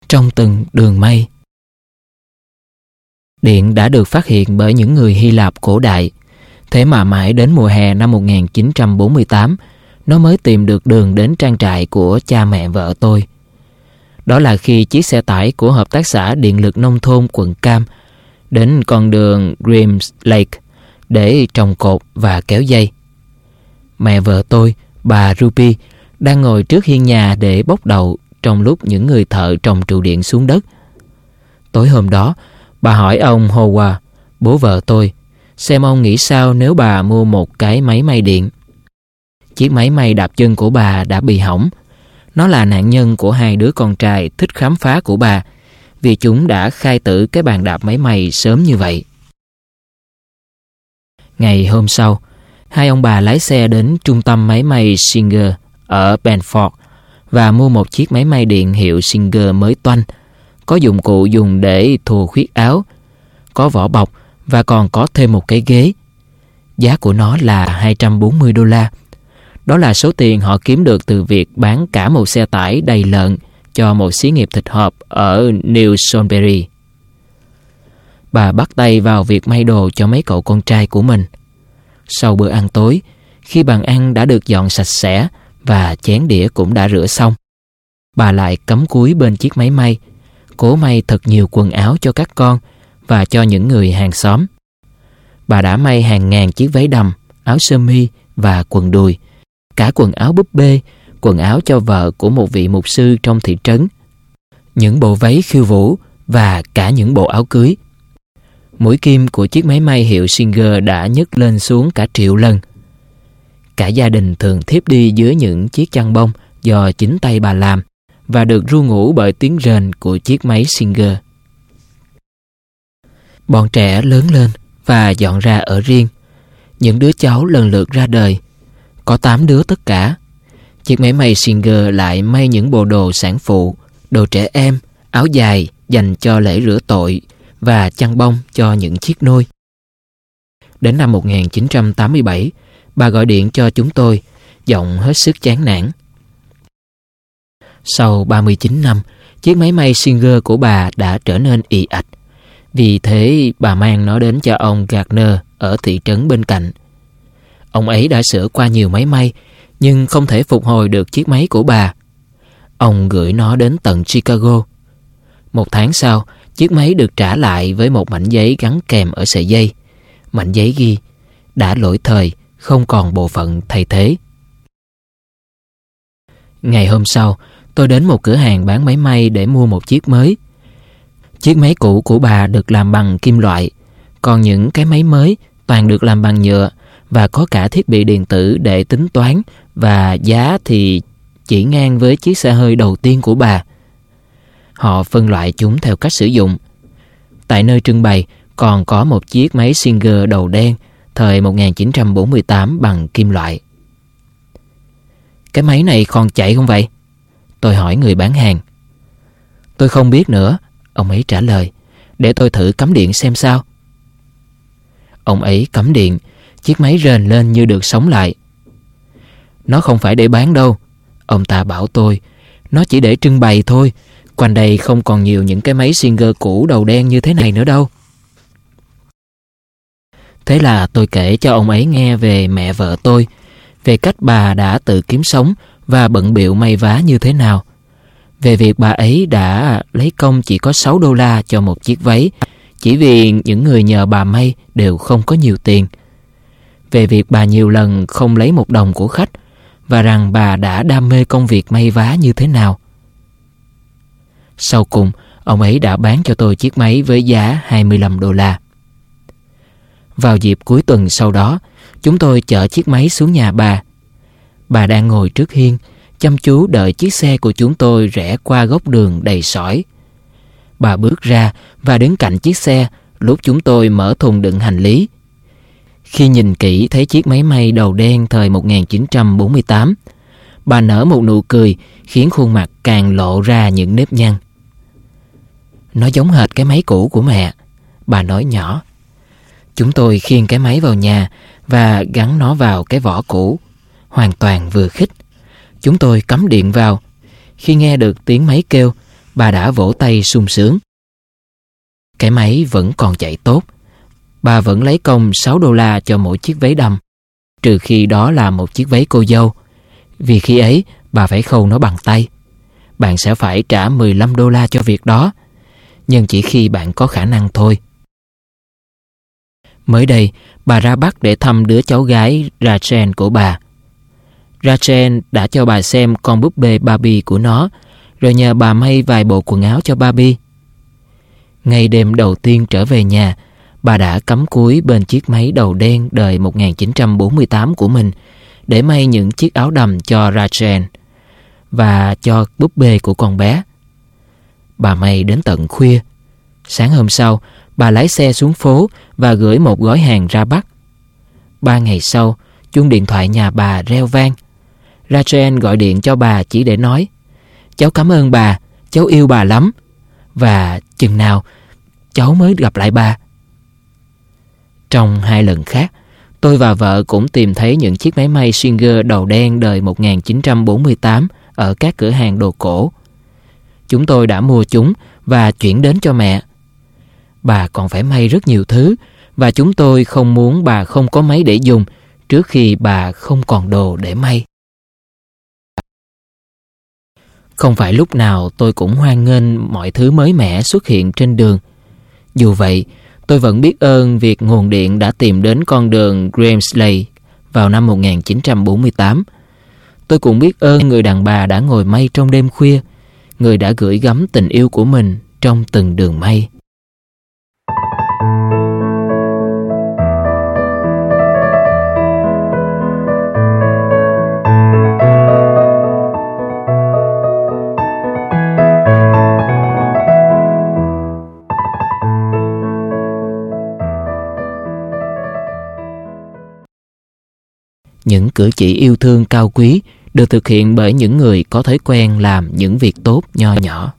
trong từng đường mây. Điện đã được phát hiện bởi những người Hy Lạp cổ đại, thế mà mãi đến mùa hè năm 1948, nó mới tìm được đường đến trang trại của cha mẹ vợ tôi. Đó là khi chiếc xe tải của Hợp tác xã Điện lực Nông thôn quận Cam đến con đường Grimms Lake để trồng cột và kéo dây. Mẹ vợ tôi, bà Ruby, đang ngồi trước hiên nhà để bốc đậu trong lúc những người thợ trồng trụ điện xuống đất. Tối hôm đó, bà hỏi ông Howard, bố vợ tôi, xem ông nghĩ sao nếu bà mua một cái máy may điện. Chiếc máy may đạp chân của bà đã bị hỏng. Nó là nạn nhân của hai đứa con trai thích khám phá của bà, vì chúng đã khai tử cái bàn đạp máy may sớm như vậy. Ngày hôm sau, hai ông bà lái xe đến trung tâm máy may Singer ở Benford và mua một chiếc máy may điện hiệu Singer mới toanh, có dụng cụ dùng để thùa khuyết áo, có vỏ bọc và còn có thêm một cái ghế. Giá của nó là $240. Đó là số tiền họ kiếm được từ việc bán cả một xe tải đầy lợn cho một xí nghiệp thịt hộp ở New Salisbury. Bà bắt tay vào việc may đồ cho mấy cậu con trai của mình. Sau bữa ăn tối, khi bàn ăn đã được dọn sạch sẽ và chén đĩa cũng đã rửa xong, bà lại cắm cúi bên chiếc máy may, cố may thật nhiều quần áo cho các con và cho những người hàng xóm. Bà đã may hàng ngàn chiếc váy đầm, áo sơ mi và quần đùi, cả quần áo búp bê, quần áo cho vợ của một vị mục sư trong thị trấn, những bộ váy khiêu vũ và cả những bộ áo cưới. Mũi kim của chiếc máy may hiệu Singer đã nhấc lên xuống cả triệu lần. Cả gia đình thường thiếp đi dưới những chiếc chăn bông do chính tay bà làm và được ru ngủ bởi tiếng rền của chiếc máy Singer. Bọn trẻ lớn lên và dọn ra ở riêng. Những đứa cháu lần lượt ra đời. Có 8 đứa tất cả. Chiếc máy may Singer lại may những bộ đồ sản phụ, đồ trẻ em, áo dài dành cho lễ rửa tội và chăn bông cho những chiếc nôi. Đến năm 1987, bà gọi điện cho chúng tôi, giọng hết sức chán nản. Sau 39 năm, chiếc máy may Singer của bà đã trở nên ì ạch. Vì thế bà mang nó đến cho ông Gardner ở thị trấn bên cạnh. Ông ấy đã sửa qua nhiều máy may, nhưng không thể phục hồi được chiếc máy của bà. Ông gửi nó đến tận Chicago. 1 tháng sau, chiếc máy được trả lại với một mảnh giấy gắn kèm ở sợi dây. Mảnh giấy ghi: đã lỗi thời, không còn bộ phận thay thế. Ngày hôm sau, tôi đến một cửa hàng bán máy may để mua một chiếc mới. Chiếc máy cũ của bà được làm bằng kim loại, còn những cái máy mới toàn được làm bằng nhựa và có cả thiết bị điện tử để tính toán, và giá thì chỉ ngang với chiếc xe hơi đầu tiên của bà. Họ phân loại chúng theo cách sử dụng. Tại nơi trưng bày còn có một chiếc máy Singer đầu đen thời 1948 bằng kim loại. Cái máy này còn chạy không vậy? Tôi hỏi người bán hàng. Tôi không biết nữa, ông ấy trả lời. Để tôi thử cắm điện xem sao. Ông ấy cắm điện, chiếc máy rền lên như được sống lại. Nó không phải để bán đâu, ông ta bảo tôi. Nó chỉ để trưng bày thôi. Quanh đây không còn nhiều những cái máy Singer cũ đầu đen như thế này nữa đâu. Thế là tôi kể cho ông ấy nghe về mẹ vợ tôi, về cách bà đã tự kiếm sống và bận bịu may vá như thế nào, về việc bà ấy đã lấy công chỉ có $6 cho một chiếc váy, chỉ vì những người nhờ bà may đều không có nhiều tiền, về việc bà nhiều lần không lấy một đồng của khách, và rằng bà đã đam mê công việc may vá như thế nào. Sau cùng, ông ấy đã bán cho tôi chiếc máy với giá $25. Vào dịp cuối tuần sau đó, chúng tôi chở chiếc máy xuống nhà bà. Bà đang ngồi trước hiên, chăm chú đợi chiếc xe của chúng tôi rẽ qua góc đường đầy sỏi. Bà bước ra và đứng cạnh chiếc xe lúc chúng tôi mở thùng đựng hành lý. Khi nhìn kỹ thấy chiếc máy may đầu đen thời 1948, bà nở một nụ cười khiến khuôn mặt càng lộ ra những nếp nhăn. Nó giống hệt cái máy cũ của mẹ, bà nói nhỏ. Chúng tôi khiêng cái máy vào nhà và gắn nó vào cái vỏ cũ, hoàn toàn vừa khích. Chúng tôi cắm điện vào. Khi nghe được tiếng máy kêu, Bà đã vỗ tay sung sướng. Cái máy vẫn còn chạy tốt. Bà vẫn lấy công $6 cho mỗi chiếc váy đầm, trừ khi đó là một chiếc váy cô dâu, vì khi ấy bà phải khâu nó bằng tay. Bạn sẽ phải trả $15 cho việc đó, nhưng chỉ khi bạn có khả năng thôi. Mới đây, bà ra Bắc để thăm đứa cháu gái Rachel của bà. Rachel đã cho bà xem con búp bê Barbie của nó, rồi nhờ bà may vài bộ quần áo cho Barbie. Ngày đêm đầu tiên trở về nhà, bà đã cắm cúi bên chiếc máy đầu đen đời 1948 của mình để may những chiếc áo đầm cho Rachel và cho búp bê của con bé. Bà may đến tận khuya. Sáng hôm sau, bà lái xe xuống phố và gửi một gói hàng ra Bắc. 3 ngày sau, chuông điện thoại nhà bà reo vang. Rachel gọi điện cho bà chỉ để nói: "Cháu cảm ơn bà, cháu yêu bà lắm. Và chừng nào cháu mới gặp lại bà?" Trong 2 lần khác, tôi và vợ cũng tìm thấy những chiếc máy may Singer đầu đen đời 1948 ở các cửa hàng đồ cổ. Chúng tôi đã mua chúng và chuyển đến cho mẹ. Bà còn phải may rất nhiều thứ, và chúng tôi không muốn bà không có máy để dùng trước khi bà không còn đồ để may. Không phải lúc nào tôi cũng hoan nghênh mọi thứ mới mẻ xuất hiện trên đường. Dù vậy, tôi vẫn biết ơn việc nguồn điện đã tìm đến con đường Grimsley vào năm 1948. Tôi cũng biết ơn người đàn bà đã ngồi may trong đêm khuya, người đã gửi gắm tình yêu của mình trong từng đường may. Những cử chỉ yêu thương cao quý được thực hiện bởi những người có thói quen làm những việc tốt nho nhỏ.